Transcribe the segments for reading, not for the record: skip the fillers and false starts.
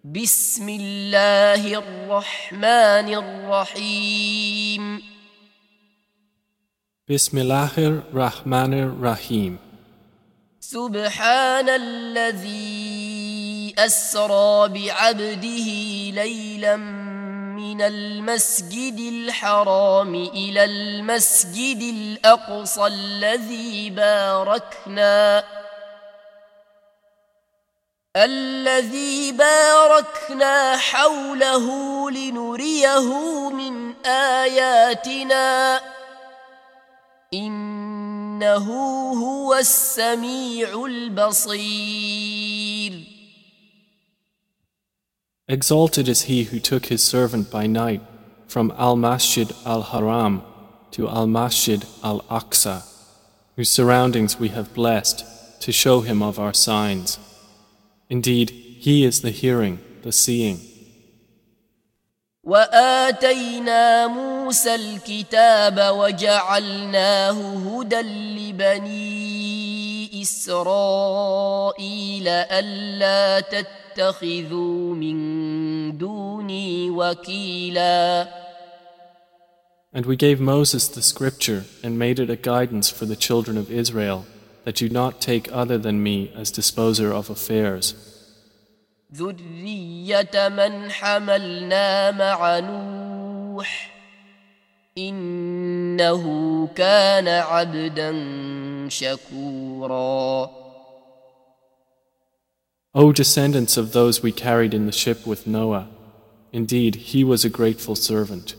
بسم الله الرحمن الرحيم Bismillahir Rahmanir Rahim. سبحان الذي أسرى بعبده ليلا من المسجد الحرام إلى المسجد الأقصى الذي باركنا حوله لنريه من آياتنا إنه هو السميع البصير. Exalted is he who took his servant by night from Al-Masjid Al-Haram to Al-Masjid Al-Aqsa, whose surroundings we have blessed to show him of our signs. Indeed, he is the hearing, the seeing. وآتينا موسى الكتاب وجعلناه هدى لبني إسرائيل ألا تتخذوا من دوني وكيلا. And we gave Moses the scripture and made it a guidance for the children of Israel, that you not take other than me as disposer of affairs. ذرية من حملنا مع نوح إنه كان عبدا شكورا. O descendants of those we carried in the ship with Noah, indeed he was a grateful servant.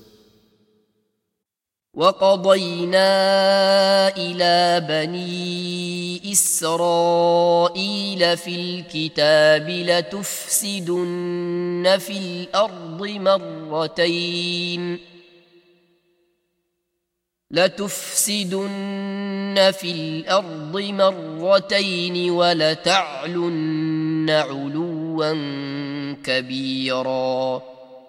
وقضينا إلى بني إسرائيل في الكتاب لتفسدن في الأرض مرتين ولتعلن علوا كبيرا.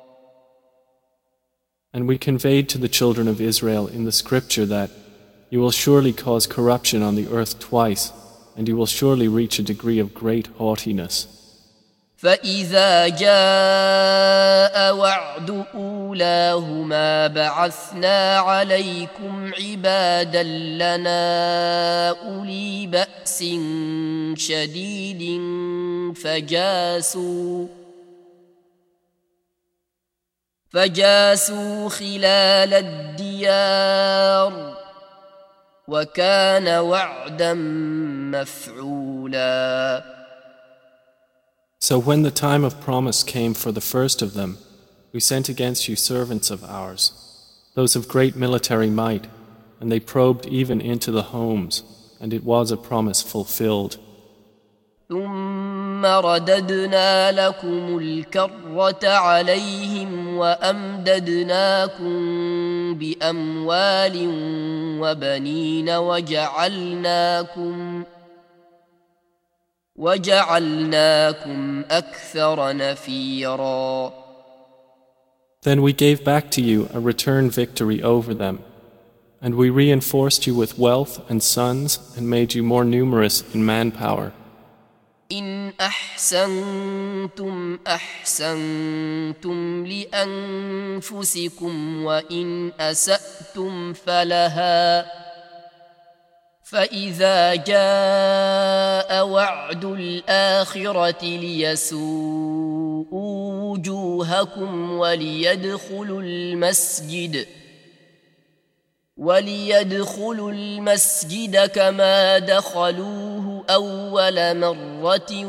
And we conveyed to the children of Israel in the scripture that you will surely cause corruption on the earth twice, and you will surely reach a degree of great haughtiness. فإذا جاء وعد أولاهما بعثنا عليكم عبادا لنا أولي بأس شديد فجاسوا خلال الديار وكان وعدا مفعولا. So when the time of promise came for the first of them, we sent against you servants of ours, those of great military might, and they probed even into the homes, and it was a promise fulfilled. ثم رددنا لكم الكرة عليهم وأمددناكم بأموال وبنين وجعلناكم أكثر نفيرا. Then we gave back to you a return victory over them, and we reinforced you with wealth and sons and made you more numerous in manpower. إن أحسنتم أحسنتم لأنفسكم وإن أسأتم فلها فإذا جاء وعد الآخرة ليسوءوا وجوهكم وليدخلوا المسجد كما دخلوه أول مرة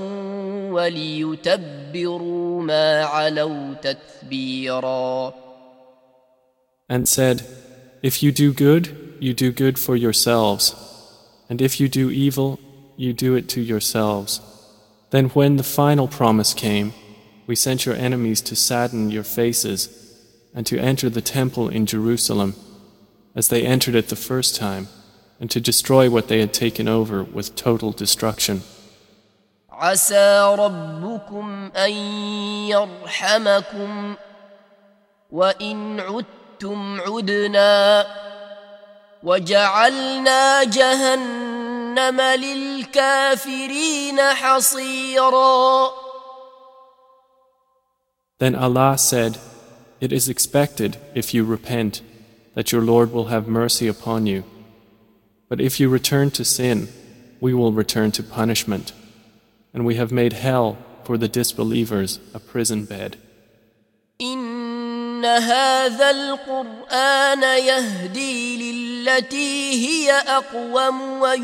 وليتبروا ما علوا تتبيرا. And said, if you do good, you do good for yourselves, and if you do evil, you do it to yourselves. Then when the final promise came, we sent your enemies to sadden your faces and to enter the temple in Jerusalem as they entered it the first time, and to destroy what they had taken over with total destruction. عسى ربكم أن يرحمكم وإن عدتم عدنا وجعلنا جهنم للكافرين حصيرا. Then Allah said, "It is expected, if you repent, that your Lord will have mercy upon you. But if you return to sin, we will return to punishment. And we have made hell for the disbelievers a prison bed." إن هذا القرآن يهدي للتي هي أقوم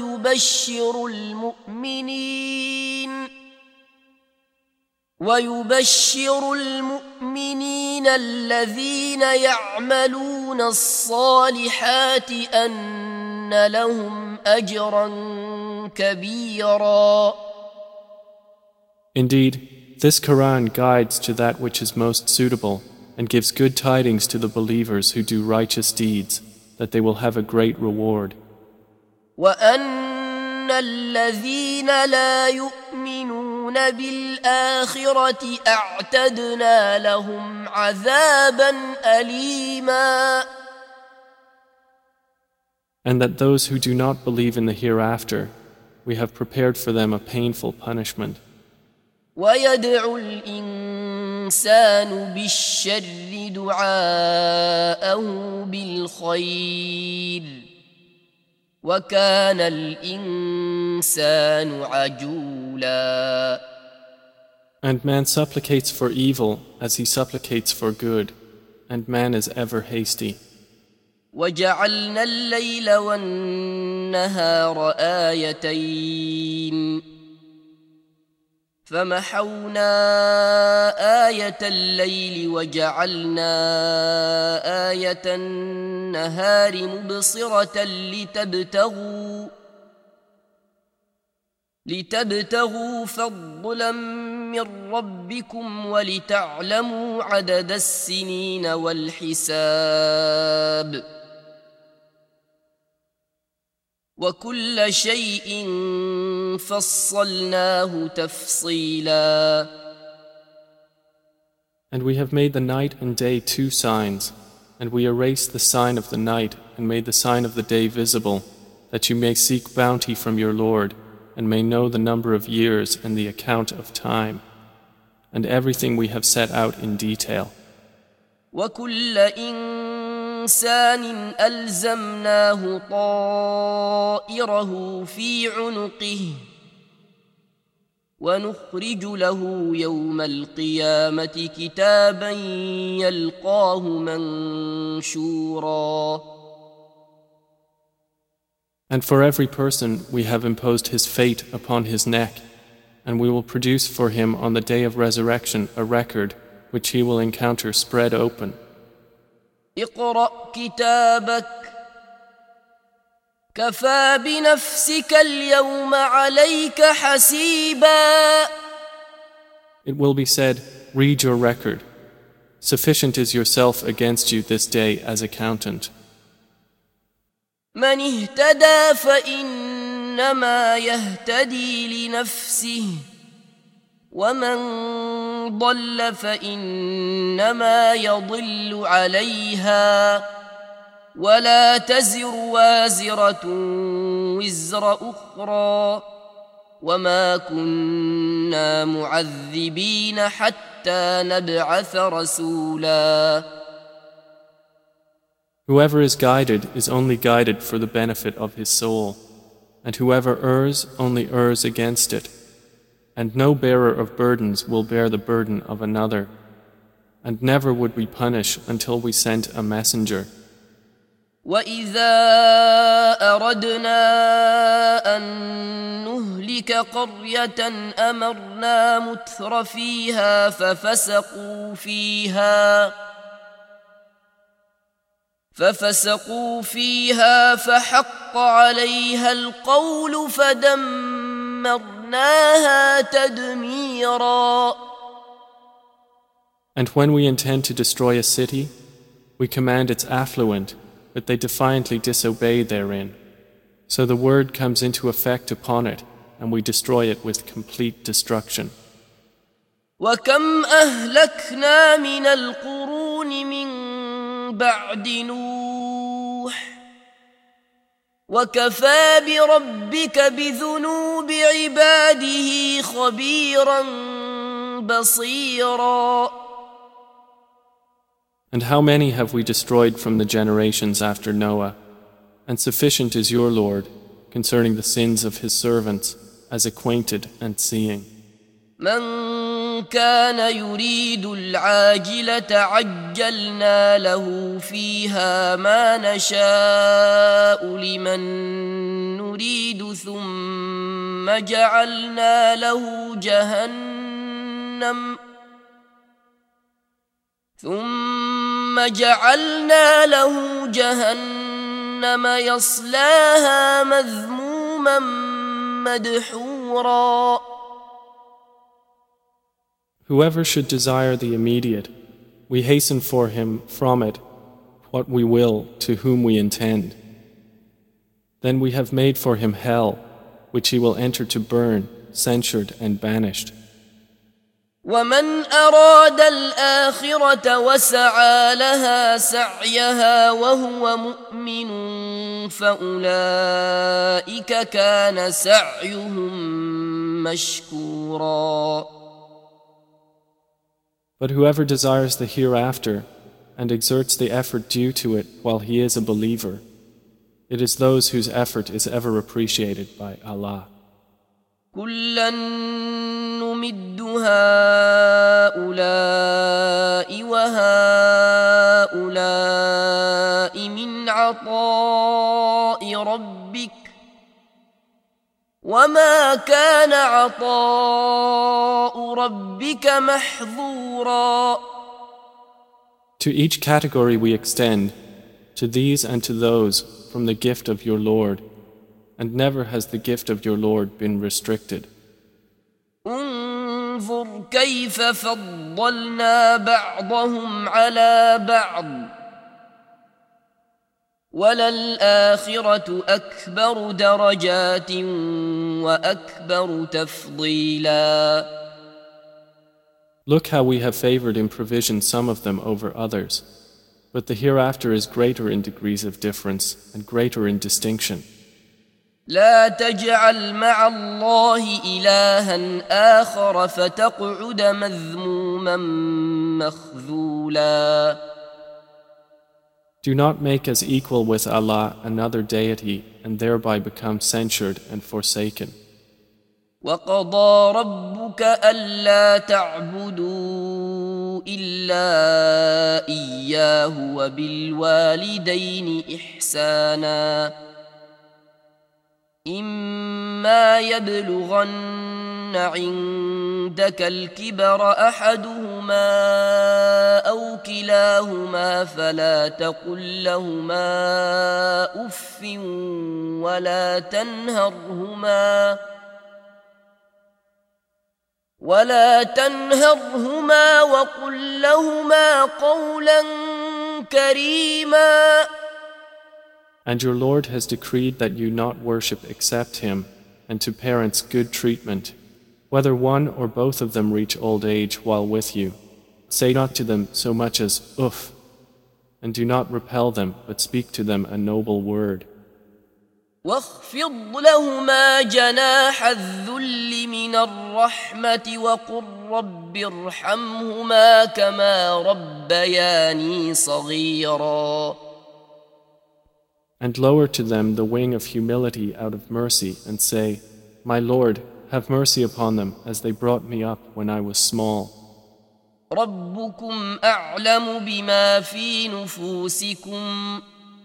ويبشر المؤمنين الذين يعملون الصالحات أن لهم أجرا كبيرا. Indeed, this Quran guides to that which is most suitable and gives good tidings to the believers who do righteous deeds, that they will have a great reward. وأن الذين لا يؤمنون بالآخرة أعتدنا لهم عذابا أليما. And that those who do not believe in the hereafter, we have prepared for them a painful punishment. ويدعو الإنسان بالشر دعاءه بالخير وكان الإنسان عجولا. And man supplicates for evil as he supplicates for good, and man is ever hasty. وجعلنا الليل والنهار آيتين فمحونا آية الليل وجعلنا آية النهار مبصرة لتبتغوا فضلا من ربكم ولتعلموا عدد السنين والحساب وكل شيء فصلناه تفصيلا. And we have made the night and day two signs, and we erased the sign of the night and made the sign of the day visible, that you may seek bounty from your Lord and may know the number of years and the account of time, and everything we have set out in detail. وكل إنسان ألزمناه طائره في عنقه ونخرج له يوم القيامة كتابا يلقاه منشورا. And for every person we have imposed his fate upon his neck, and we will produce for him on the day of resurrection a record which he will encounter spread open. اقرأ كتابك كفى بنفسك اليوم عليك حسيبا. It will be said, read your record. Sufficient is yourself against you this day as accountant. من اهتدى فإنما يهتدي لنفسه ومن ضل فإنما يضل عليها ولا تزر وازرة وزر أخرى وما كنا معذبين حتى نبعث رسولا. Whoever is guided is only guided for the benefit of his soul, and whoever errs only errs against it. And no bearer of burdens will bear the burden of another, and never would we punish until we sent a messenger. وَإِذَا أَرَدْنَا أَن نُهْلِكَ قَرْيَةً أَمَرْنَا مُتْرَ فِيهَا ففسقوا فيها فحق عليها القول فدمرناها تدميرا. And when we intend to destroy a city, we command its affluent, but they defiantly disobey therein. So the word comes into effect upon it, and we destroy it with complete destruction. وَكَمْ أَهْلَكْنَا مِنَ الْقُرُونِ مِنْ بعد نوح وكفى بربك بذنوب عباده خبيرا بصيرا. And how many have we destroyed from the generations after Noah? And sufficient is your Lord concerning the sins of his servants as acquainted and seeing. من كان يريد العاجلة عجلنا له فيها ما نشاء لمن نريد ثم جعلنا له جهنم يصلاها مذموما مدحورا. Whoever should desire the immediate, we hasten for him from it what we will to whom we intend. Then we have made for him hell, which he will enter to burn, censured and banished. ومن أراد الآخرة وسعى لها سعيها وهو مؤمن فأولئك كان سعيهم مشكورا. But whoever desires the hereafter and exerts the effort due to it while he is a believer, it is those whose effort is ever appreciated by Allah. كلا نمد هؤلاء وهؤلاء من عطاء ربك وما كان عطاء ربك محظورا. To each category we extend, to these and to those, from the gift of your Lord, and never has the gift of your Lord been restricted. انظر كيف فضلنا بعضهم على بعض وللآخرة أكبر درجات وأكبر تفضيلا. Look how we have favored in provision some of them over others, but the hereafter is greater in degrees of difference and greater in distinction. لا تجعل مع الله إلها آخر فتقعد مذموما مخذولا. Do not make as equal with Allah another deity and thereby become censured and forsaken. وقضى ربك ألا تعبدوا إلا إياه وبالوالدين إحسانا إما يبلغن عندك الكبر أحدهما أو كلاهما فلا تقل لهما أف ولا تنهرهما وقل لهما قولا كريما. And your Lord has decreed that you not worship except Him, and to parents good treatment, whether one or both of them reach old age while with you. Say not to them so much as uff, and do not repel them, but speak to them a noble word. واخفض لهما جناح الذل من الرحمة وقل رب ارحمهما كما ربياني صغيرا. And lower to them the wing of humility out of mercy and say, My Lord, have mercy upon them as they brought me up when I was small. ربكم أعلم بما في نفوسكم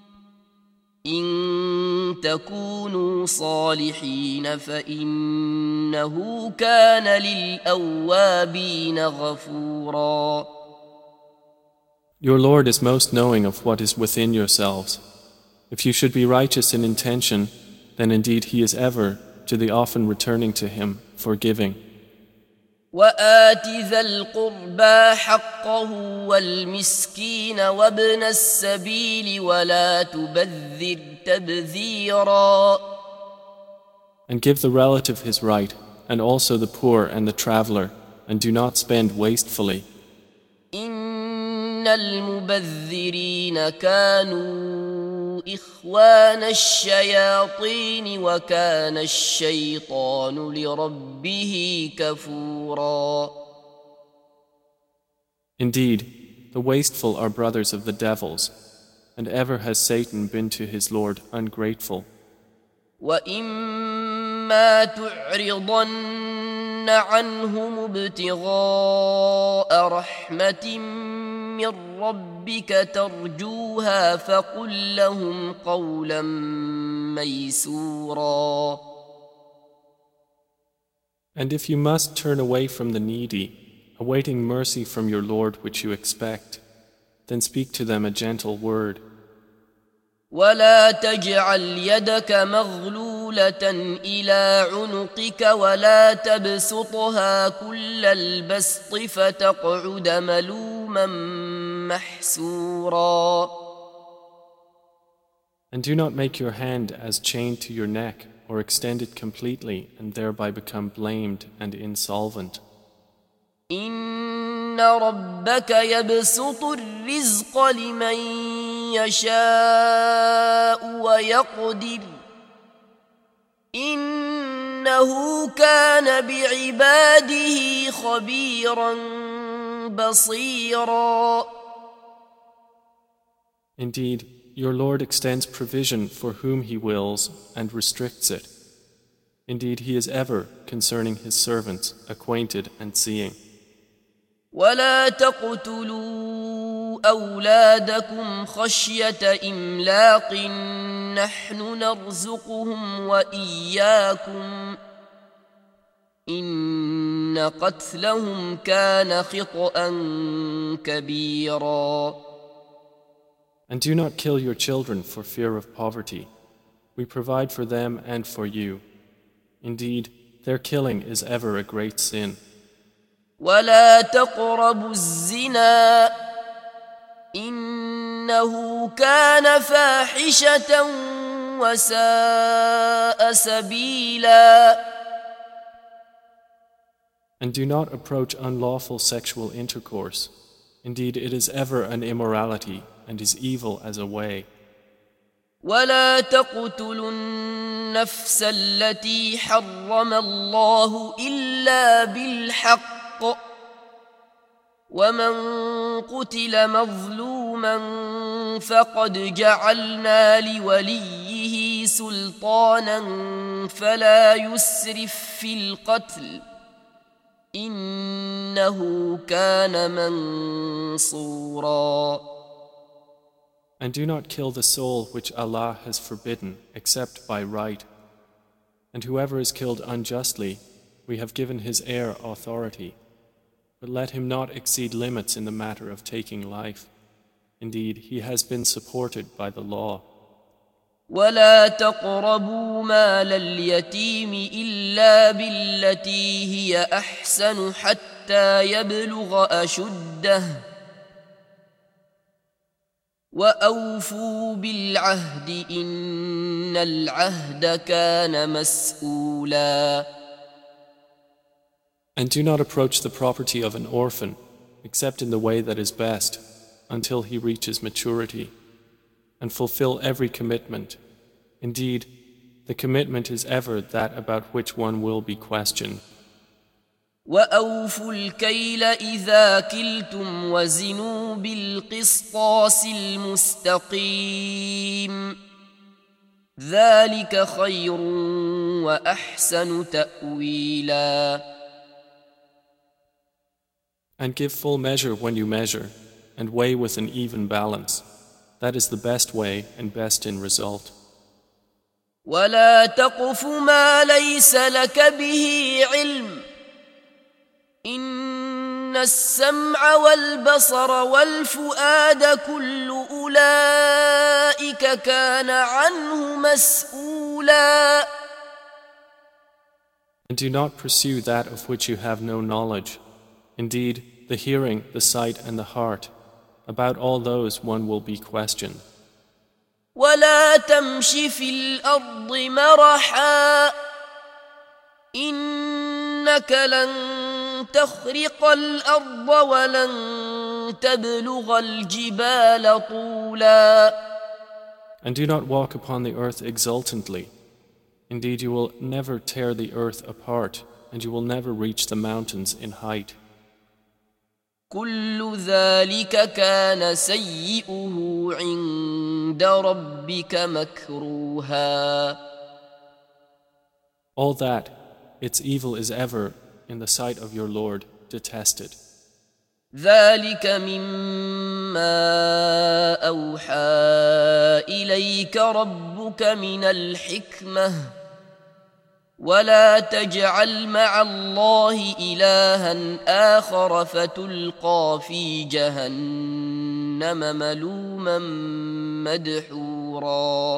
إن تكونوا صالحين فإنه كان للأوابين غفورا. Your Lord is most knowing of what is within yourselves. If you should be righteous in intention, then indeed He is ever, to the often returning to Him, forgiving. وآت ذا القربى حقه والمسكين وابن السبيل ولا تبذر تبذيرا. And give the relative his right, and also the poor and the traveler, and do not spend wastefully. إن المبذرين كانوا إخوان الشياطين وكان الشيطان لربه كفورا. Indeed, the wasteful are brothers of the devils, and ever has Satan been to his Lord ungrateful. وَإِمَّا تُعْرِضَنَّ عَنْهُمُ ابْتِغَاءَ رَحْمَةٍ مِّن رَّبِّكَ تَرْجُوهَا فَقُل لَّهُمْ قَوْلًا مَّيْسُورًا. And if you must turn away from the needy, awaiting mercy from your Lord which you expect, then speak to them a gentle word. ولا تجعل يدك مغلولة إلى عنقك ولا تبسطها كل البسط فتقعد ملوما محسورا. And do not make your hand as chained to your neck or extend it completely and thereby become blamed and insolvent. إن ربك يبسط الرزق لمن يشاء ويقدر إنه كان بعباده خبيرا بصيرا. Indeed, your Lord extends provision for whom He wills and restricts it. Indeed, He is ever, concerning His servants, acquainted and seeing. ولا تقتلوا أولادكم خشية إملاق نحن نرزقهم وإياكم إن قتلهم كان خطأ كبيرا. And do not kill your children for fear of poverty. We provide for them and for you. Indeed, their killing is ever a great sin. ولا تقربوا الزنا إنه كان فاحشة وساء سبيلا. And do not approach unlawful sexual intercourse. Indeed, it is ever an immorality and is evil as a way. ولا تقتلوا النفس التي حرم الله إلا بالحق ومن قتل مظلوما فقد جعلنا لوليه سلطانا فلا يسرف في القتل إنه كان منصورا. And do not kill the soul which Allah has forbidden except by right. And whoever is killed unjustly, we have given his heir authority. But let him not exceed limits in the matter of taking life. Indeed, he has been supported by the law. ولا تقربوا مال اليتيم إلا بالتي هي أحسن حتى يبلغ أشده وأوفوا بالعهد إن العهد كان مسؤولا. And do not approach the property of an orphan except in the way that is best until he reaches maturity, and fulfill every commitment. Indeed, the commitment is ever that about which one will be questioned. وأوفوا الكيل إذا كلتم وزنوا بالقسطاس المستقيم ذلك خير وأحسن تأويلا. And give full measure when you measure, and weigh with an even balance. That is the best way and best in result. ولا تقف ما ليس لك به علم إن السمع والبصر والفؤاد كل أولئك كان عنه مسؤولا. And do not pursue that of which you have no knowledge. Indeed, the hearing, the sight, and the heart, about all those one will be questioned. ولا تمش في الأرض مرحا إنك لن تخرق الأرض ولن تبلغ الجبال طولا. And do not walk upon the earth exultantly. Indeed, you will never tear the earth apart, and you will never reach the mountains in height. كل ذلك كان سيئه عند ربك مكروها. All that, its evil is ever, in the sight of your Lord, detested. ذلك مما أوحى إليك ربك من الحكمة ولا تجعل مع الله إلها آخر فتلقى في جهنم ملوما مدحورا.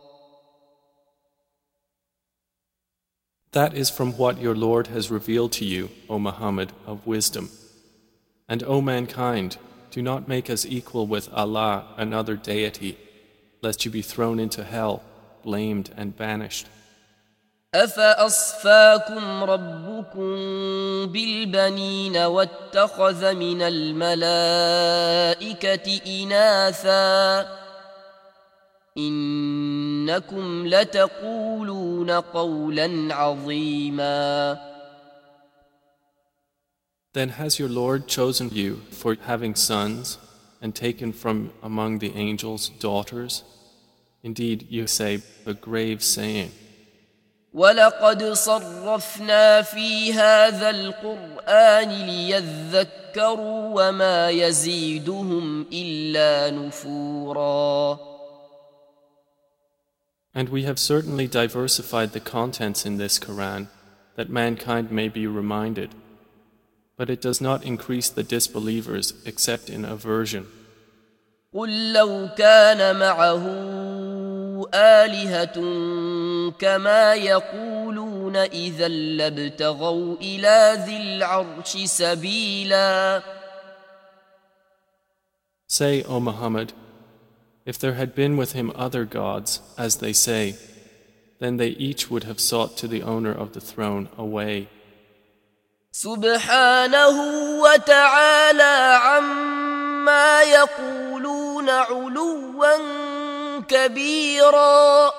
That is from what your Lord has revealed to you, O Muhammad, of wisdom. And O mankind, do not make us equal with Allah, another deity, lest you be thrown into hell, blamed and banished. أفأصفاكم ربكم بالبنين واتخذ من الملائكة إناثا إنكم لتقولون قولا عظيما. Then has your Lord chosen you for having sons and taken from among the angels daughters? Indeed, you say a grave saying. وَلَقَدْ صَرَّفْنَا فِي هَذَا الْقُرْآنِ لِيَذَّكَّرُوا وَمَا يَزِيدُهُمْ إِلَّا نُفُورًا. And we have certainly diversified the contents in this Quran that mankind may be reminded. But it does not increase the disbelievers except in aversion. قُلْ لَوْ كَانَ مَعَهُ آلِهَةٌ كَمَا يَقُولُونَ إِذًا لَابْتَغَوْا إِلَى ذِي الْعَرْشِ سَبِيلًا. Say, O Muhammad, if there had been with him other gods, as they say, then they each would have sought to the owner of the throne a way. سبحانه وتعالى عما يقولون علوا كبيرا.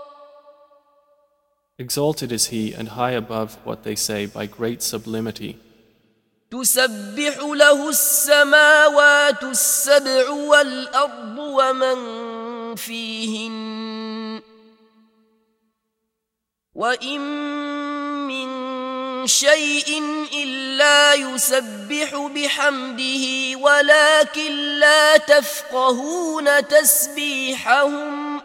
Exalted is he and high above what they say by great sublimity. تسبح له السماوات السبع والأرض ومن فيهن وإن من شيء إلا يسبح بحمده ولكن لا تفقهون تسبيحهم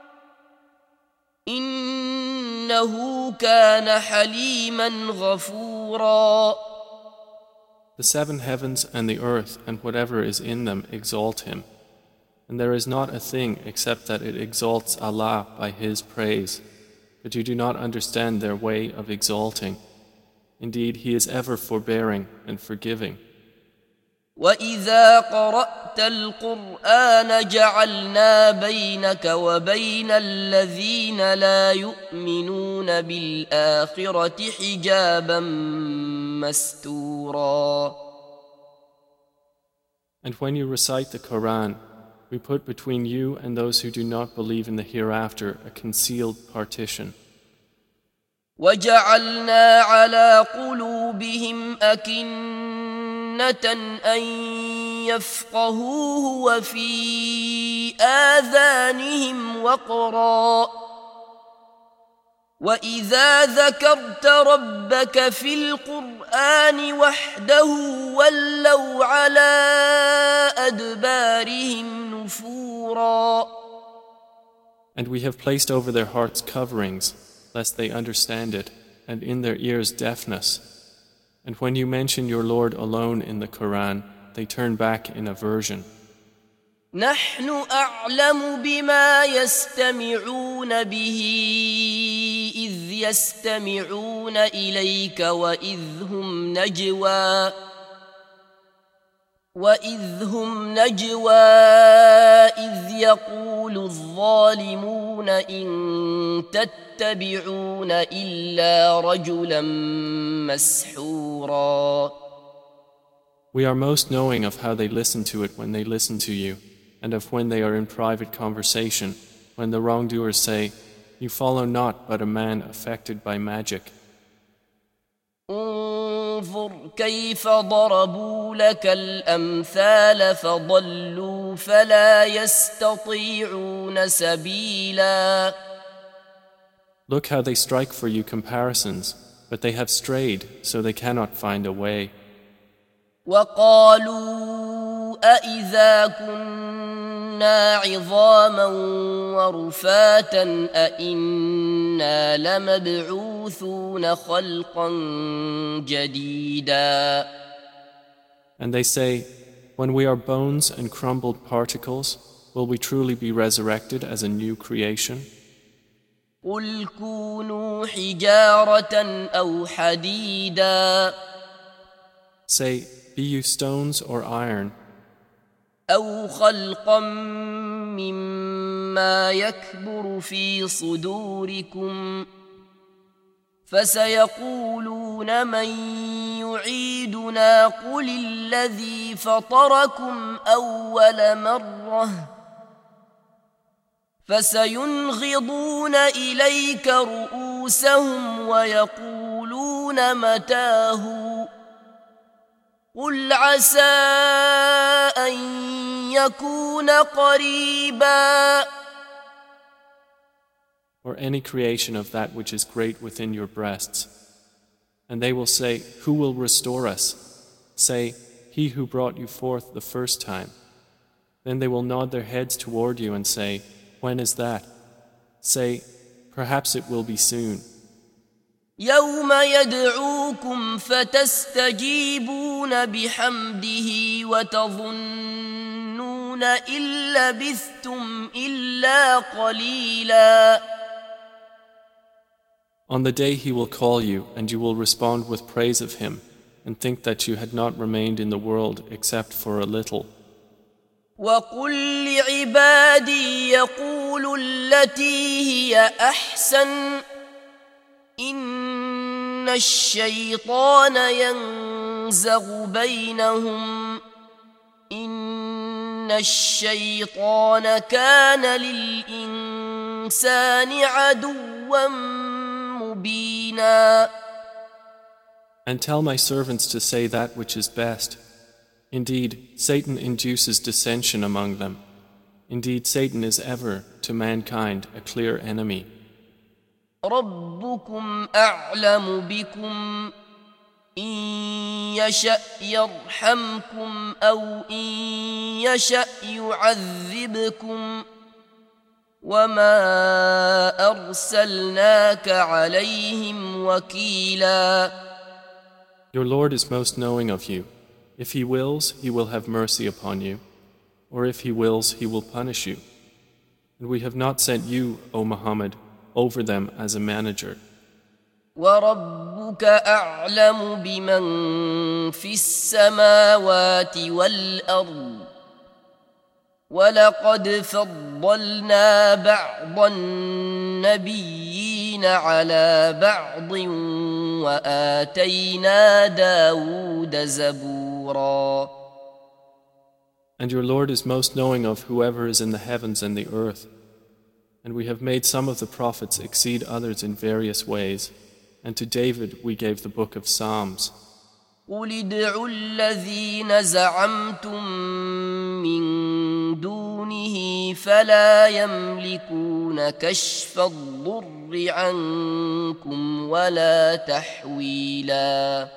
إنه كان حليما غفورا. The seven heavens and the earth and whatever is in them exalt him, and there is not a thing except that it exalts Allah by His praise, but you do not understand their way of exalting. Indeed, He is ever forbearing and forgiving. وَإِذَا قَرَأْتَ الْقُرْآنَ جَعَلْنَا بَيْنَكَ وَبَيْنَ الَّذِينَ لَا يُؤْمِنُونَ بِالْآخِرَةِ حِجَابًا مَسْتُورًا. And when you recite the Quran, we put between you and those who do not believe in the hereafter a concealed partition. وَجَعَلْنَا عَلَى قُلُوبِهِمْ أَكِنَّةً أَن يَفْقَهُوهُ وَفِي آذَانِهِمْ وَقْرًا وَإِذَا ذَكَرْتَ رَبَّكَ فِي الْقُرْآنِ وَحْدَهُ وَلَّوْا عَلَى أَدْبَارِهِمْ نُفُورًا. And we have placed over their hearts coverings, lest they understand it, and in their ears deafness. And when you mention your Lord alone in the Quran, they turn back in aversion. نحن أعلم بما يستمعون به إذ يستمعون إليك وإذ هم نجوى إذ يقول الظالمون إن تتبعون إلا رجلا مسحورا. We are most knowing of how they listen to it when they listen to you, and of when they are in private conversation, when the wrongdoers say, "You follow not but a man affected by magic." انظر كيف ضربوا لك الأمثال فضلوا فلا يستطيعون سبيلا. Look how they strike for you comparisons, but they have strayed, so they cannot find a way. وقالوا أإذا كنا عظاما ورفاتا أإنا لمبعوثون خلقا جديدا. And they say, when we are bones and crumbled particles, will we truly be resurrected as a new creation? قل كونوا حجارة أو حديدا. Say, be you stones or iron, أو خلقا مما يكبر في صدوركم فسيقولون من يعيدنا قل الذي فطركم أول مرة فسينغضون إليك رؤوسهم ويقولون متاه قل عسى أن يكون قريبا. or any creation of that which is great within your breasts. And they will say, who will restore us? Say, he who brought you forth the first time. Then they will nod their heads toward you and say, when is that? Say, perhaps it will be soon. يوم يدعوكم فتستجيبون بحمده وتظنون إن لبثتم إلا قليلا. On the day he will call you, and you will respond with praise of him, and think that you had not remained in the world except for a little. وقل لعبادي يقولوا التي هي أحسن إن الشيطان ينزغ بينهم إن الشيطان كان للإنسان عدوا مبينا. And tell my servants to say that which is best. Indeed, Satan induces dissension among them. Indeed, Satan is ever, to mankind, a clear enemy. ربكم أعلم بكم إن يشأ يرحمكم أو إن يشأ يعذبكم وما أرسلناك عليهم وكيلا. Your Lord is most knowing of you. If He wills, He will have mercy upon you, or if He wills, He will punish you. And we have not sent you, O Muhammad, over them as a manager. وربك أعلم بمن في السماوات والأرض ولقد فضلنا بعض النبيين على بعض وآتينا داود زبورا. And your Lord is most knowing of whoever is in the heavens and the earth. And we have made some of the prophets exceed others in various ways. And to David we gave the book of Psalms. قل ادعوا الذين زعمتم من دونه فلا يملكون كشف الضر عنكم ولا تحويلا.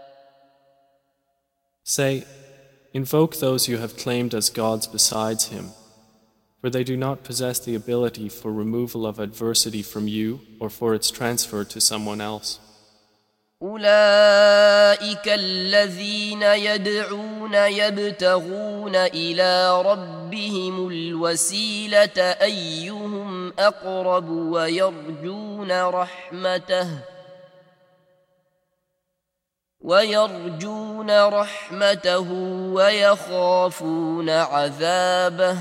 Say, invoke those you have claimed as gods besides him, for they do not possess the ability for removal of adversity from you or for its transfer to someone else. أولئك الذين يدعون يبتغون إلى ربهم الوسيلة أيهم أقرب ويرجون رحمته ويخافون عذابه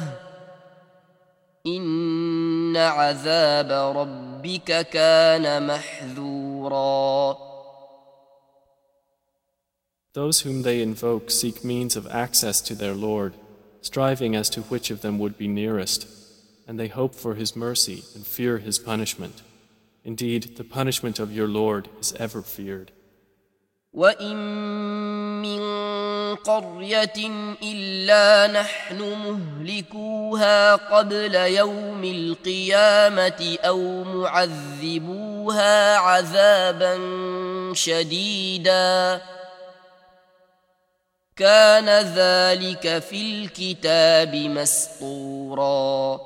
إن عذاب ربك كان محذورا. Those whom they invoke seek means of access to their Lord, striving as to which of them would be nearest, and they hope for His mercy and fear His punishment. Indeed, the punishment of your Lord is ever feared. وإن من قرية إلا نحن مهلكوها قبل يوم القيامة أو معذبوها عذابا شديدا كان ذلك في الكتاب مسطورا.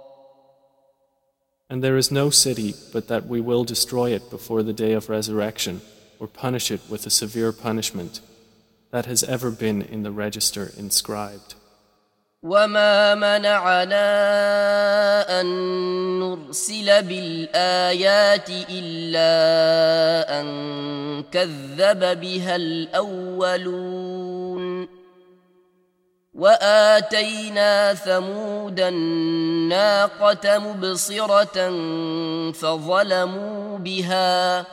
And there is no city but that we will destroy it before the day of resurrection, or punish it with a severe punishment. That has ever been in the register inscribed. وما منعنا أن نرسل بالآيات إلا أن كذب بها الأولون وآتينا ثمود الناقة مبصرة فظلموا بها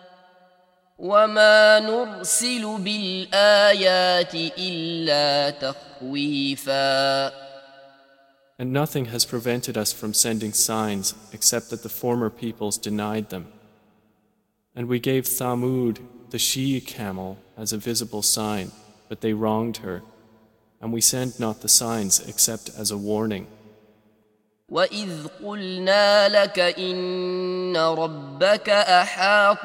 وما نرسل بالآيات إلا تخويفا. And nothing has prevented us from sending signs except that the former peoples denied them. And we gave Thamud, the she-camel, as a visible sign, but they wronged her. And we send not the signs except as a warning. وَإِذْ قُلْنَا لَكَ إِنَّ رَبَّكَ أَحَاطَ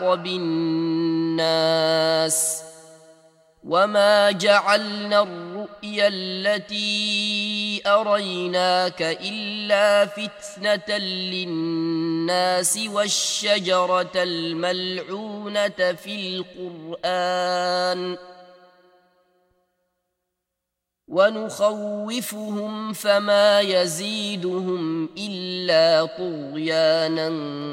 بِالنَّاسِ وَمَا جَعَلْنَا الرُّؤْيَا الَّتِي أَرَيْنَاكَ إِلَّا فِتْنَةً لِلنَّاسِ وَالشَّجَرَةَ الْمَلْعُونَةَ فِي الْقُرْآنِ ونخوفهم فما يزيدهم إلا طغيانا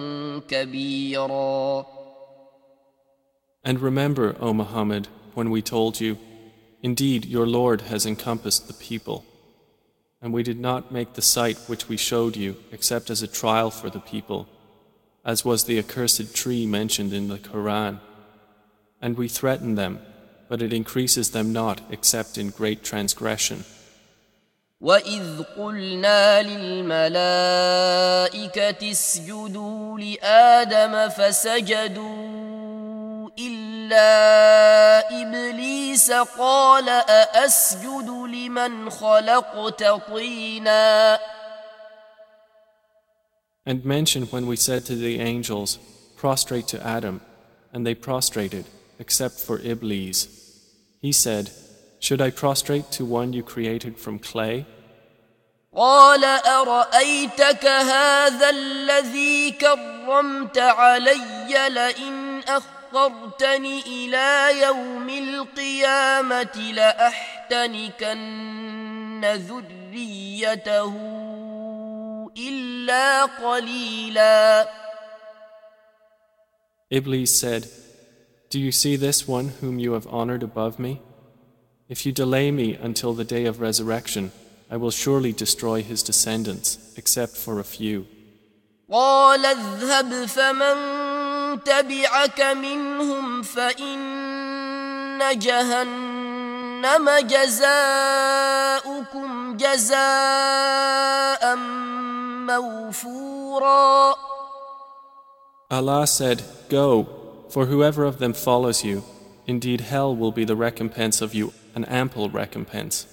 كبيرا. And remember, O Muhammad, when we told you, indeed your Lord has encompassed the people. And we did not make the sight which we showed you except as a trial for the people, as was the accursed tree mentioned in the Quran. And we threaten them, but it increases them not except in great transgression. وَإِذْ قُلْنَا لِلْمَلَائِكَةِ اسْجُدُوا لِآدَمَ فَسَجَدُوا إِلَّا إِبْلِيسَ قَالَ أَأَسْجُدُ لِمَنْ خَلَقْتَ طِينًا. And mention when we said to the angels, prostrate to Adam, and they prostrated, except for Iblis. He said, should I prostrate to one you created from clay? قال أرأيتك هذا الذي كرمت علي لئن أخرتني إلى يوم القيامة لأحتنكن ذريته إلا قليلا. Iblis said, do you see this one whom you have honored above me? If you delay me until the day of resurrection, I will surely destroy his descendants, except for a few. قال اذهب فمن تبعك منهم فإن جهنم جزاؤكم جزاء موفورا. Allah said, go, for whoever of them follows you, indeed hell will be the recompense of you, an ample recompense.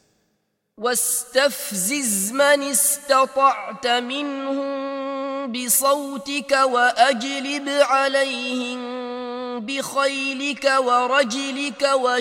واستفزز من استطعت منهم بصوتك وأجلب عليهم بخيلك ورجلك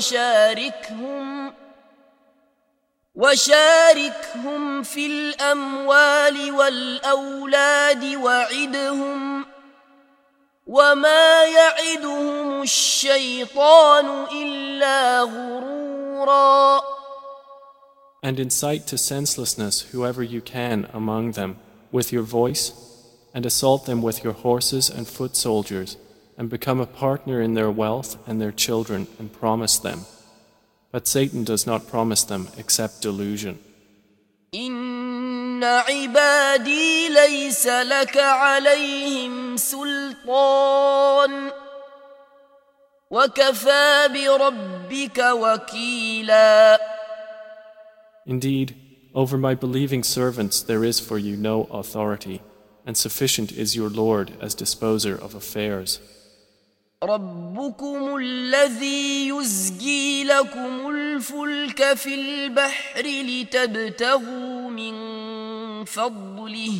وشاركهم في الأموال والأولاد وعدهم وما يعدهم الشيطان إلا غرورا. And incite to senselessness whoever you can among them with your voice, and assault them with your horses and foot soldiers, and become a partner in their wealth and their children, and promise them. But Satan does not promise them except delusion. إن عبادي ليس لك عليهم سلطان وكفى بربك وكيلا. Indeed, over my believing servants there is for you no authority, and sufficient is your Lord as disposer of affairs. ربكم الذي يزجي لكم الفلك في البحر لتبتغوا من فضله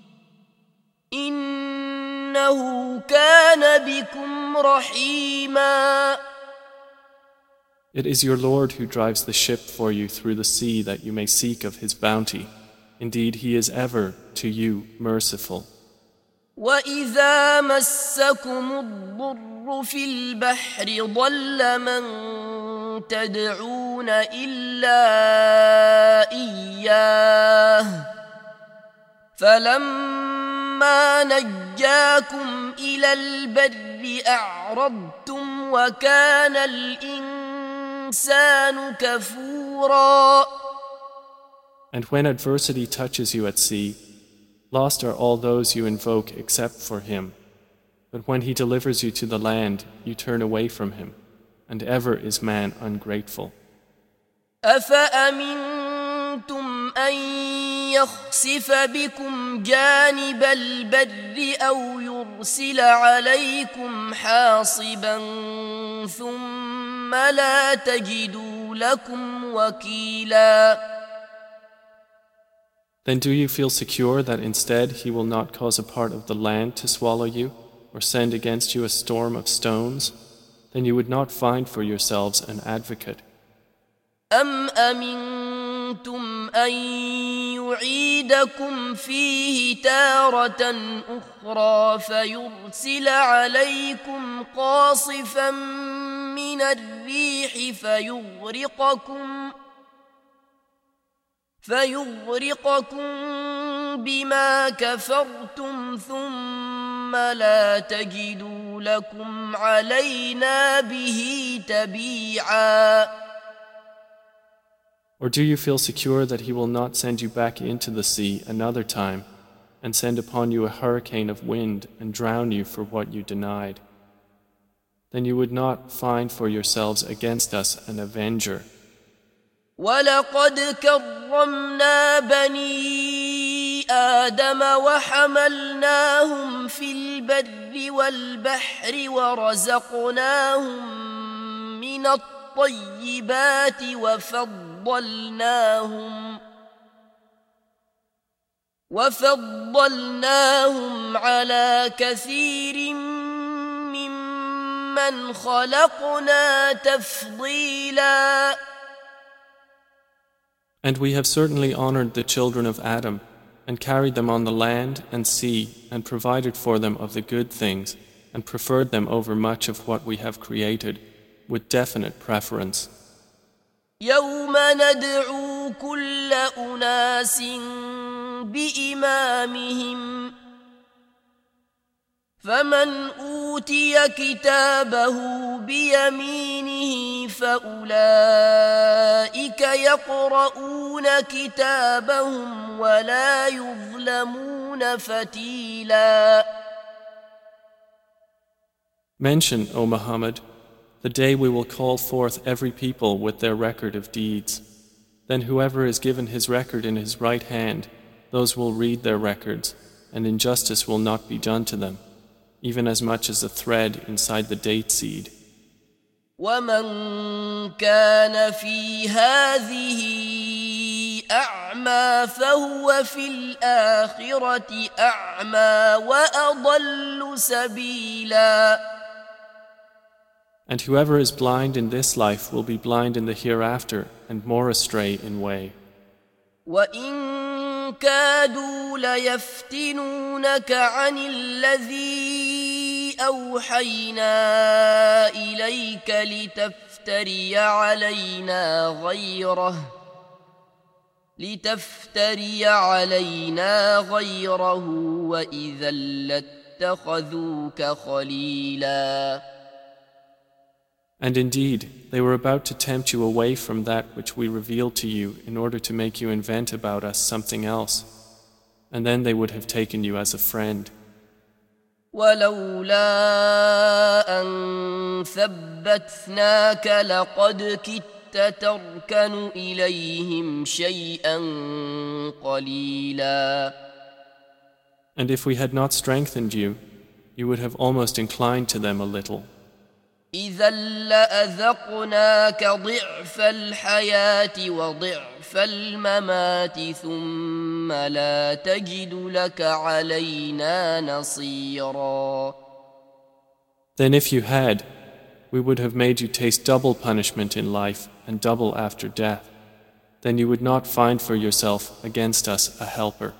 إنه كان بكم رحيما. It is your Lord who drives the ship for you through the sea that you may seek of His bounty. Indeed, He is ever to you merciful. وَإِذَا مَسَّكُمُ الضُّرُّ فِي الْبَحْرِ ضَلَّ مَن تَدْعُونَ إِلَّا إِيَّاهُ فَلَمَّا نَجَّاكُمْ إِلَى الْبَرِّ أَعْرَضْتُمْ وَكَانَ الْإِنسَانُ كَفُورًا. And when adversity touches you at sea, lost are all those you invoke except for Him. But when He delivers you to the land, you turn away from Him, and ever is man ungrateful. أَفَأَمِنْتُمْ أَنْ يَخْسِفَ بِكُمْ جَانِبَ الْبَرِّ أَوْ يُرْسِلَ عَلَيْكُمْ حَاصِبًا ثُمَّ لَا تَجِدُوا لَكُمْ وَكِيلًا. Then do you feel secure that instead He will not cause a part of the land to swallow you, or send against you a storm of stones? Then you would not find for yourselves an advocate. أَمْ أَمِنْتُمْ أَنْ يُعِيدَكُمْ فِيهِ تَارَةً أُخْرَى فَيُرْسِلَ عَلَيْكُمْ قَاصِفًا مِنَ الرِّيحِ فيغرقكم بما كفرتم ثم لا تجدوا لكم علينا به تبيعا. Or do you feel secure that He will not send you back into the sea another time and send upon you a hurricane of wind and drown you for what you denied? Then you would not find for yourselves against us an avenger. وَلَقَدْ كَرَّمْنَا بَنِي آدَمَ وَحَمَلْنَاهُمْ فِي الْبَرِّ وَالْبَحْرِ وَرَزَقْنَاهُمْ مِنَ الطَّيِّبَاتِ وَفَضَّلْنَاهُمْ عَلَى كَثِيرٍ مِّمَّنْ خَلَقْنَا تَفْضِيلًا. And we have certainly honored the children of Adam, and carried them on the land and sea, and provided for them of the good things, and preferred them over much of what we have created, with definite preference. يَوْمَ نَدْعُو كُلَّ أُنَاسٍ بِإِمَامِهِمْ فَمَنْ أُوتِيَ كِتَابَهُ بِيَمِينِهِ فَأُولَئِكَ يَقْرَؤُونَ كِتَابَهُمْ وَلَا يُظْلَمُونَ فَتِيلًا. Mention, O Muhammad, the day we will call forth every people with their record of deeds. Then whoever is given his record in his right hand, those will read their records, and injustice will not be done to them, even as much as a thread inside the date seed. وَمَنْ كَانَ فِي هَذِهِ أَعْمَى فَهُوَ فِي الْآخِرَةِ أَعْمَى وَأَضَلُّ سَبِيلًا. And whoever is blind in this life will be blind in the hereafter and more astray in way. وَإِن كَادُوا لَيَفْتِنُونَكَ عَنِ الَّذِي أَوْحَيْنَا إِلَيْكَ لِتَفْتَرِيَ عَلَيْنَا غَيْرَهُ وَإِذًا لَاتَّخَذُوكَ خَلِيلًا. And indeed, they were about to tempt you away from that which we revealed to you in order to make you invent about us something else, and then they would have taken you as a friend. وَلَوْلَا أَن ثَبَّتْنَاكَ لَقَدْ كِدتَّ تَرْكَنُ إِلَيْهِمْ شَيْئًا قَلِيلًا. And if we had not strengthened you, you would have almost inclined to them a little. إذا لأذقناك ضعف الحياة وضعف الممات ثم لا تجد لك علينا نصيرا. Then if you had, we would have made you taste double punishment in life and double after death. Then you would not find for yourself against us a helper.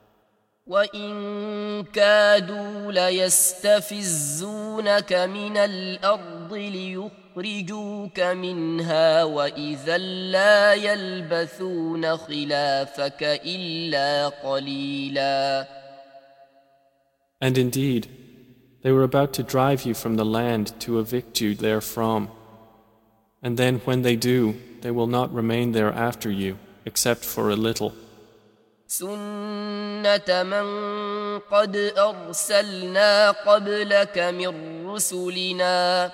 وَإِن كَادُوا لَيَسْتَفِزُّونَكَ مِنَ الْأَرْضِ لِيُخْرِجُوكَ مِنْهَا وَإِذًا لَّا يَلْبَثُونَ خِلَافَكَ إِلَّا قَلِيلًا. And indeed, they were about to drive you from the land to evict you therefrom. And then when they do, they will not remain there after you, except for a little. سُنَّةَ مَن قَدْ أَرْسَلْنَا قَبْلَكَ مِن رُّسُلِنَا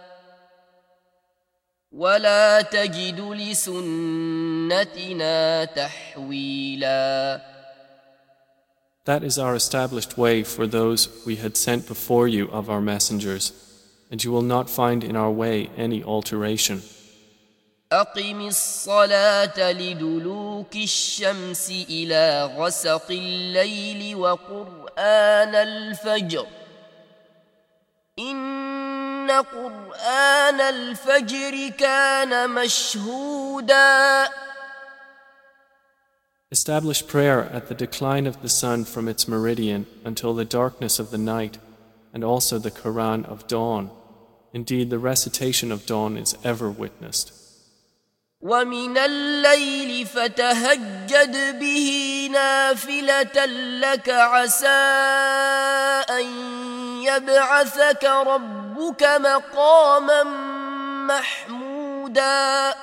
وَلَا تَجِدُ لِسُنَّتِنَا تَحْوِيلًا. That is our established way for those we had sent before you of our messengers, and you will not find in our way any alteration. أقم الصلاة لدلوك الشمس إلى غسق الليل وقرآن الفجر إن قرآن الفجر كان مشهودا. Establish prayer at the decline of the sun from its meridian until the darkness of the night, and also the Quran of dawn. Indeed, the recitation of dawn is ever witnessed. وَمِنَ اللَّيْلِ فَتَهَجَّدْ بِهِ نَافِلَةً لَكَ عَسَىٰ أَن يَبْعَثَكَ رَبُّكَ مَقَامًا مَّحْمُودًا.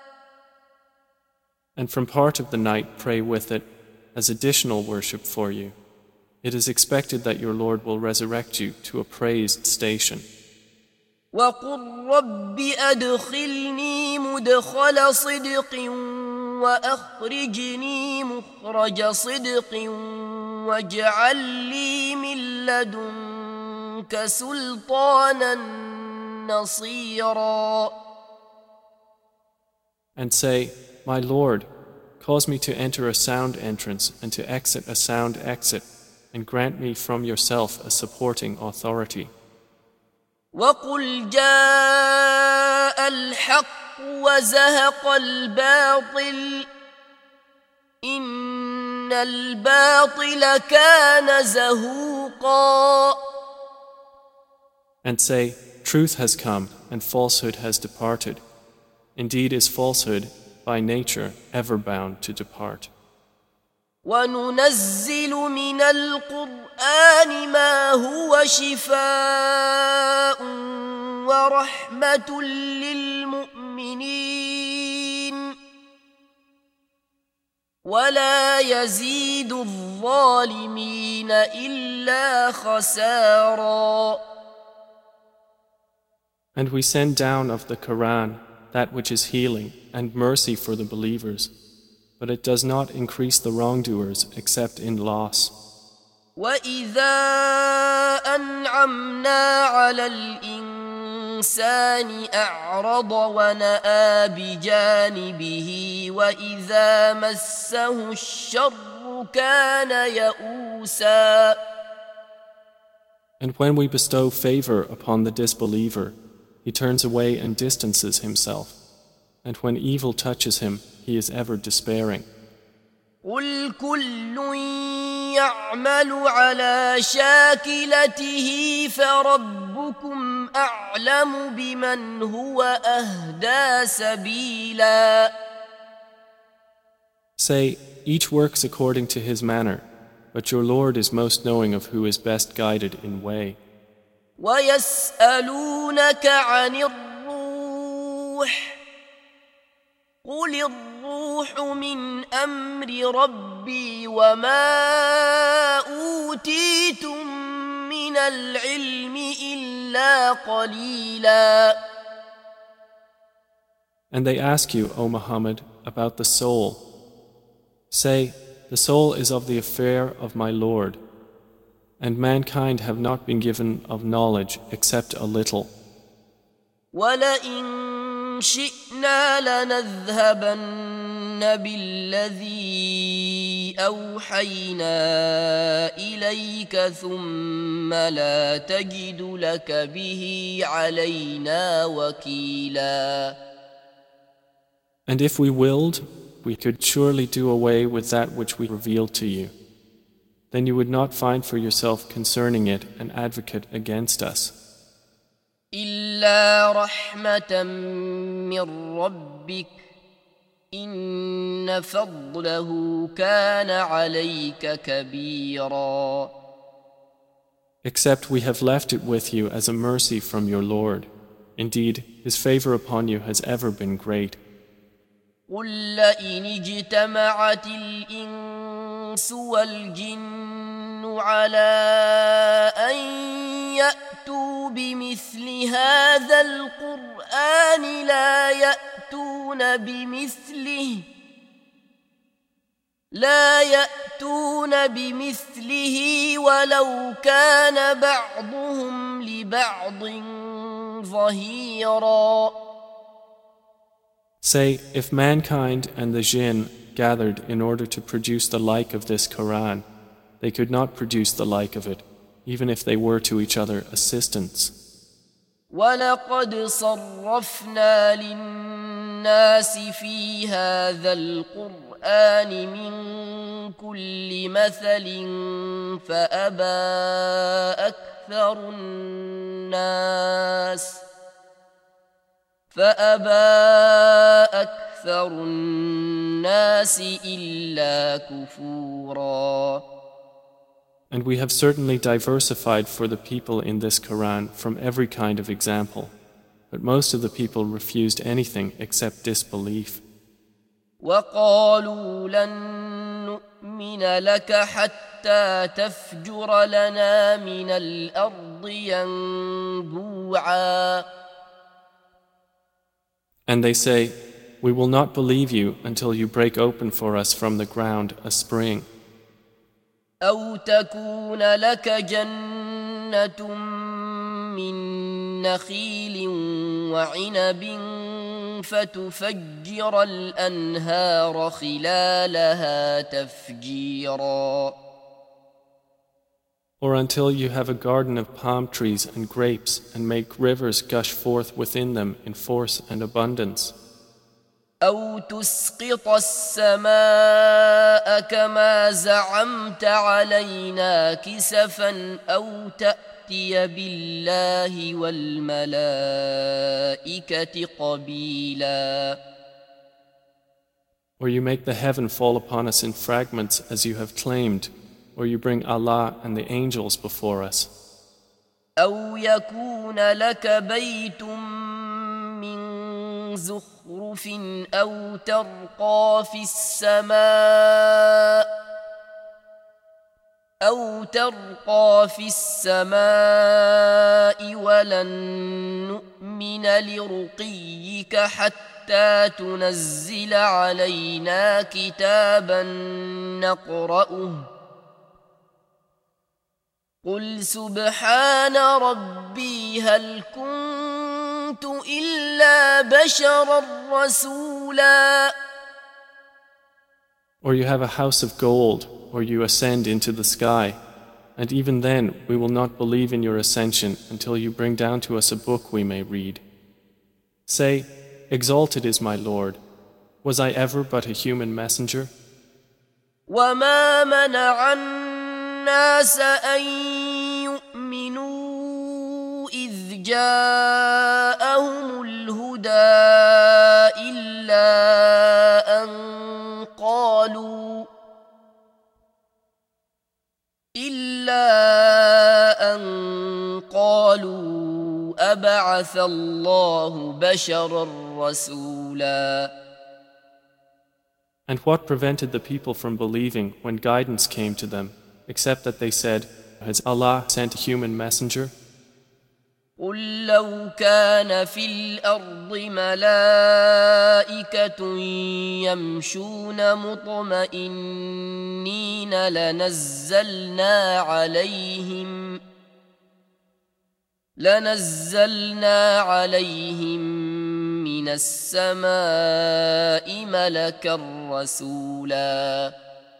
And from part of the night pray with it as additional worship for you. It is expected that your Lord will resurrect you to a praised station. وَقُل رَّبِّ أَدْخِلْنِي مُدْخَلَ صِدْقٍ وَأَخْرِجْنِي مُخْرَجَ صِدْقٍ وَاجْعَل لِّي مِن لَّدُنكَ سُلْطَانًا نَّصِيرًا. And say, My Lord, cause me to enter a sound entrance and to exit a sound exit, and grant me from yourself a supporting authority. وَقُلْ جَاءَ الْحَقُّ وَزَهَقَ الْبَاطِلُ إِنَّ الْبَاطِلَ كَانَ زَهُوقًا. And say, Truth has come and falsehood has departed. Indeed is falsehood by nature ever bound to depart. وَنُنَزِّلُ مِنَ الْقُرْآنِ مَا هُوَ شِفَاءٌ وَرَحْمَةٌ لِّلْمُؤْمِنِينَ وَلَا يَزِيدُ الظَّالِمِينَ إِلَّا خَسَارًا. And we send down of the Quran that which is healing and mercy for the believers, but it does not increase the wrongdoers except in loss. وَإِذَا أَنْعَمْنَا عَلَى الْإِنسَانِ أَعْرَضَ وَنَأَىٰ بِجَانِبِهِ وَإِذَا مَسَّهُ الشَّرُّ كَانَ يَئُوسًا. And when we bestow favor upon the disbeliever, he turns away and distances himself. And when evil touches him, he is ever despairing. قُلْ كُلٌّ يَعْمَلُ عَلَى شَاكِلَتِهِ فَرَبُّكُمْ أَعْلَمُ بِمَنْ هُوَ أَهْدَىٰ سَبِيلًا. Say, each works according to his manner, but your Lord is most knowing of who is best guided in way. وَيَسْأَلُونَكَ عَنِ الرُّوحِ قُلِ الرُّوحُ مِنْ أَمْرِ رَبِّي وَمَا أُوتِيتُم مِّنَ الْعِلْمِ إِلَّا قَلِيلًا. And they ask you, O Muhammad, about the soul. Say, the soul is of the affair of my Lord, and mankind have not been given of knowledge except a little. ولئن شئنا لنذهبن بالذي أوحينا إليك ثم لا تجد لك به علينا وكيلا. And if we willed, we could surely do away with that which we revealed to you. Then you would not find for yourself concerning it an advocate against us. إلا رحمة من ربك إن فضله كان عليك كبيرا. Except we have left it with you as a mercy from your Lord. Indeed, His favor upon you has ever been great. قل لئن اجتمعت الإنس والجن على أن يأتوا بمثل هذا القرآن لا يأتون بمثله ولو كان بعضهم لبعض ظهيرا. Say, if mankind and the jinn gathered in order to produce the like of this Quran, they could not produce the like of it, even if they were to each other assistants. وَلَقَدْ صَرَّفْنَا لِلنَّاسِ فِي هَذَا الْقُرْآنِ مِنْ كُلِّ مَثَلٍ فأبى أكثر الناس إلا كفورا. And we have certainly diversified for the people in this Quran from every kind of example, but most of the people refused anything except disbelief. وَقَالُوا لَن نُّؤْمِنَ لَكَ حَتَّى تَفْجُرَ لَنَا مِنَ الْأَرْضِ يَنبُوعًا. And they say, we will not believe you until you break open for us from the ground a spring. أو تكون لك جنة من نخيل وعنب فتفجر الأنهار خلالها تفجيرا. Or until you have a garden of palm trees and grapes and make rivers gush forth within them in force and abundance. أو تسقط السماء كما زعمت علينا كسفا أو تأتي بالله والملائكة قبيلا. Or you make the heaven fall upon us in fragments as you have claimed, or you bring Allah and the angels before us. أو يكون لك بيت من زخرف أو ترقى في السماء ولن نؤمن لرقيك حتى تنزل علينا كتابا نقرأه. قل سبحان ربي هل كنت إلا بشرا رسولا. Or you have a house of gold, or you ascend into the sky, and even then we will not believe in your ascension until you bring down to us a book we may read. Say, exalted is my Lord. Was I ever but a human messenger? وما منع الناس أن يؤمنوا إذ جاءهم الهدى إلا أن قالوا أبعث الله بشرا رسولا. And what prevented the people from believing when guidance came to them, except that they said, has Allah sent a human messenger? قل لو كان في الأرض ملائكة يمشون مطمئنين لنزلنا عليهم من السماء ملكا رسولا.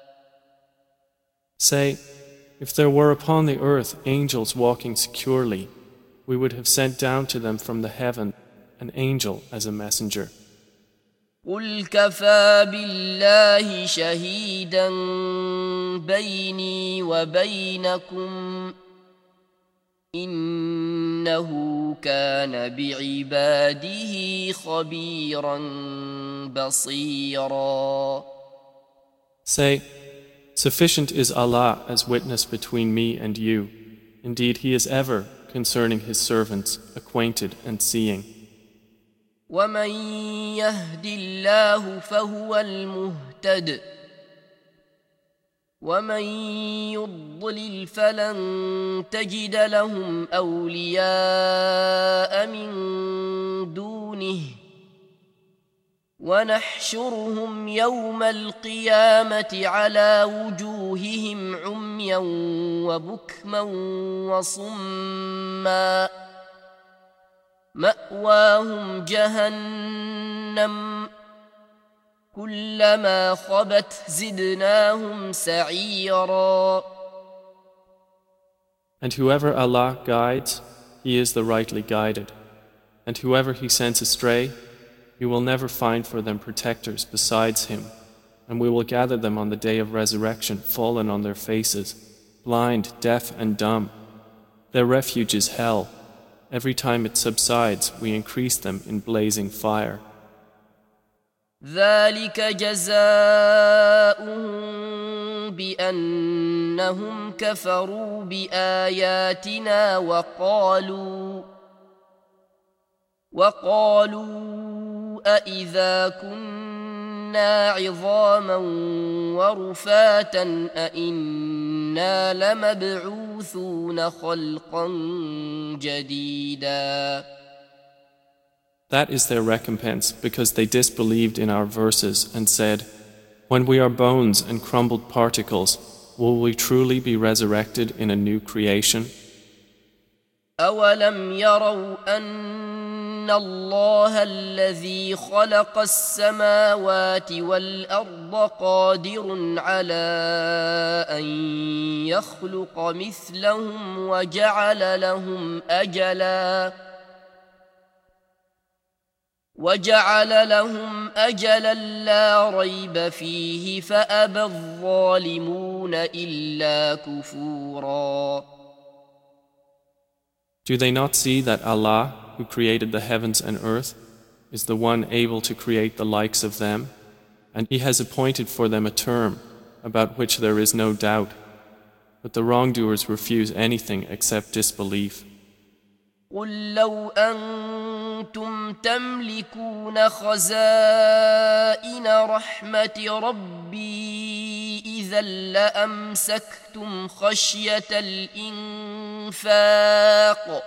Say, if there were upon the earth angels walking securely, we would have sent down to them from the heaven an angel as a messenger. قل كفى بالله شهيدا بيني وبينكم إنه كان بعباده خبيرا بصيرا. Say, sufficient is Allah as witness between me and you. Indeed, He is ever, concerning His servants, acquainted and seeing. ومن يهد الله فهو المهتد ومن يضلل فلن تجد لهم أولياء من دونه ونحشرهم يوم القيامة على وجوههم عميا وبكما وصما مأواهم جهنم كلما خبت زدناهم سعيرا. And whoever Allah guides, he is the rightly guided. And whoever He sends astray, you will never find for them protectors besides Him. And we will gather them on the day of resurrection fallen on their faces, blind, deaf and dumb. Their refuge is hell. Every time it subsides, we increase them in blazing fire. ذلك جزاؤهم بأنهم كفروا بآياتنا وقالوا أإذا كنا عظاما ورفاتا أإنا لمبعوثون خلقا جديدا. That is their recompense because they disbelieved in our verses and said, when we are bones and crumbled particles, will we truly be resurrected in a new creation? أولم يروا أن الله الذي خلق السماوات والأرض قادر على أن يخلق مثلهم وجعل لهم أجلا لا ريب فيه فأبى الظالمون إلا كفورا. Do they not see that Allah, who created the heavens and earth, is the one able to create the likes of them, and He has appointed for them a term about which there is no doubt, but the wrongdoers refuse anything except disbelief. قل لو أنتم تملكون خزائن رحمة ربي إذا لأمسكتم خشية الإنفاق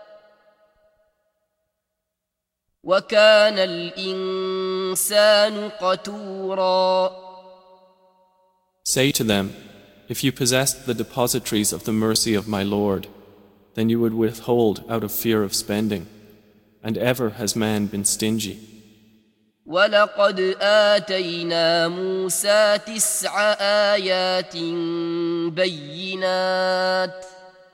وكان الإنسان قتورا. Say to them, if you possessed the depositories of the mercy of my Lord, then you would withhold out of fear of spending, and ever has man been stingy. وَلَقَدْ آتَيْنَا مُوسَى 9 آيَاتٍ بَيِّنَاتٍ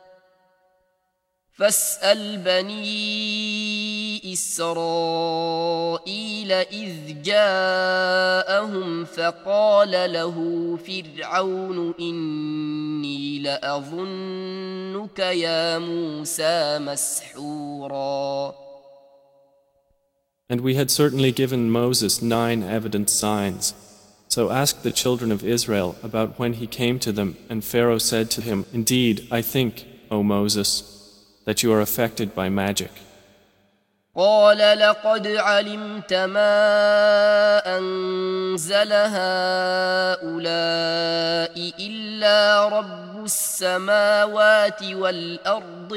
فاسأل بني إسرائيل إذ جاءهم فقال له فرعون إني لأظنك يا موسى مسحورا. And we had certainly given Moses 9 evident signs. So ask the children of Israel about when he came to them, and Pharaoh said to him, Indeed, I think, O Moses, that you are affected by magic. قال لقد علمت ما أنزل هؤلاء إلا رب السماوات والأرض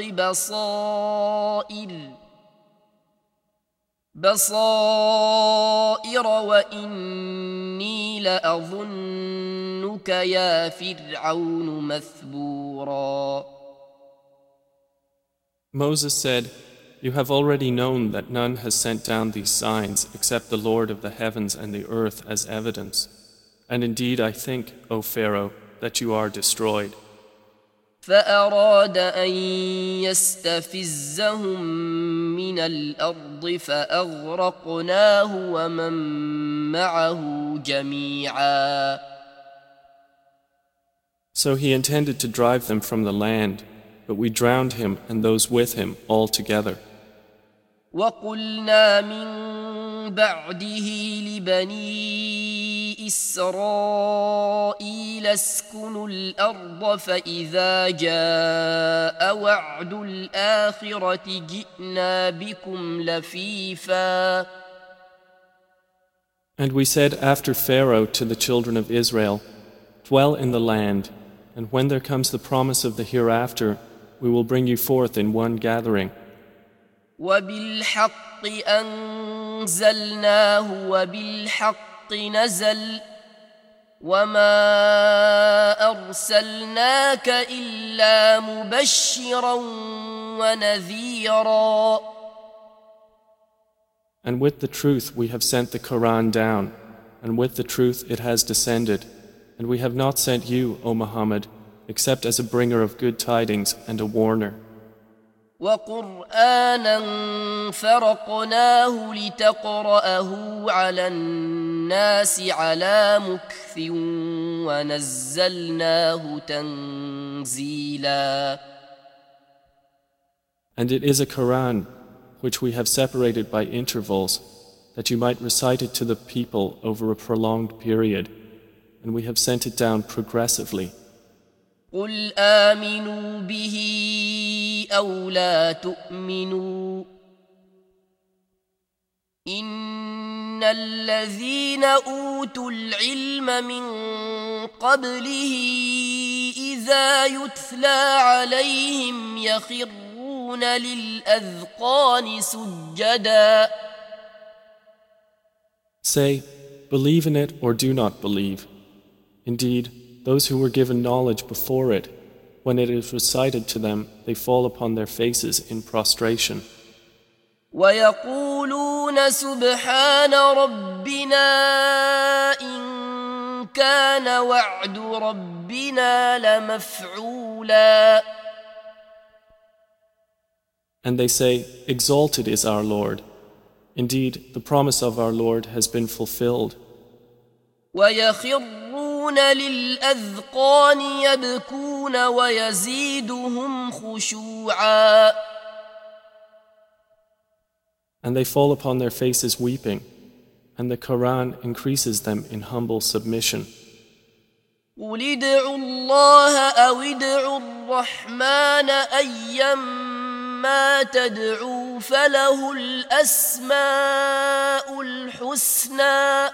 بصائر وإني لأظنك يا فرعون مثبورا. Moses said, "You have already known that none has sent down these signs except the Lord of the heavens and the earth as evidence. And indeed I think, O Pharaoh, that you are destroyed." فأراد أن يستفزهم من الأرض فأغرقناه ومن معه جميعا. So he intended to drive them from the land, but we drowned him and those with him all together. وقلنا من بعده لبني إسرائيل اسكنوا الأرض فإذا جاء وعد الآخرة جئنا بكم لفيفا. And we said after Pharaoh to the children of Israel, "Dwell in the land, and when there comes the promise of the hereafter, we will bring you forth in one gathering." وبالحق أنزلناه وبالحق نزل وما أرسلناك إلا مبشرا ونذيرا. And with the truth we have sent the Quran down, and with the truth it has descended, and we have not sent you, O Muhammad, except as a bringer of good tidings and a warner. وقرآنا فرقناه لتقرأه على الناس على مكث ونزلناه تنزيلا. And it is a Quran which we have separated by intervals, that you might recite it to the people over a prolonged period, and we have sent it down progressively. قل آمنوا به أو لا تؤمنوا إن الذين أوتوا العلم من قبله إذا يتلى عليهم يخرون للأذقان سجدا. Say, believe in it or do not believe. Indeed, those who were given knowledge before it, when it is recited to them, they fall upon their faces in prostration. وَيَقُولُونَ سُبْحَانَ رَبِّنَا إِن كَانَ وَعْدُ رَبِّنَا لَمَفْعُولًا. And they say, "Exalted is our Lord. Indeed, the promise of our Lord has been fulfilled." وَيَخِرُّونَ لِلْأَذْقَانِ يَبْكُونَ وَيَزِيدُهُمْ خُشُوعًا. And they fall upon their faces weeping, and the Quran increases them in humble submission. قُلِ ادْعُوا اللَّهَ أَوِ ادْعُوا الرَّحْمَنَ أَيًّمَّا تَدْعُوا فَلَهُ الْأَسْمَاءُ الْحُسْنَى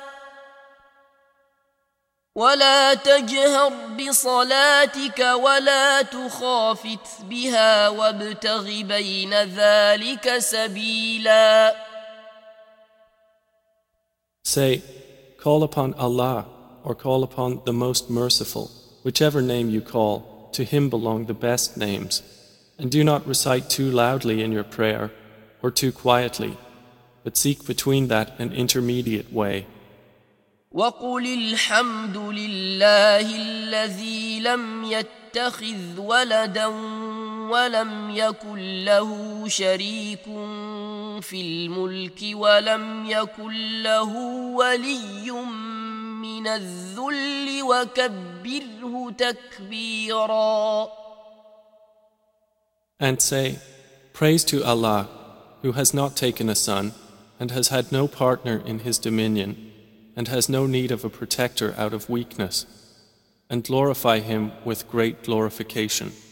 ولا تجهر بصلاتك ولا تخافت بها وابتغ بين ذلك سبيلا. Say, call upon Allah or call upon the Most Merciful, whichever name you call, to Him belong the best names. And do not recite too loudly in your prayer or too quietly, but seek between that an intermediate way. وقل الحمد لله الذي لم يتخذ ولدا ولم يكن له شريك في الملك ولم يكن له ولي من الذل وكبره تكبيرا. And say, praise to Allah, who has not taken a son and has had no partner in His dominion, and has no need of a protector out of weakness, and glorify Him with great glorification.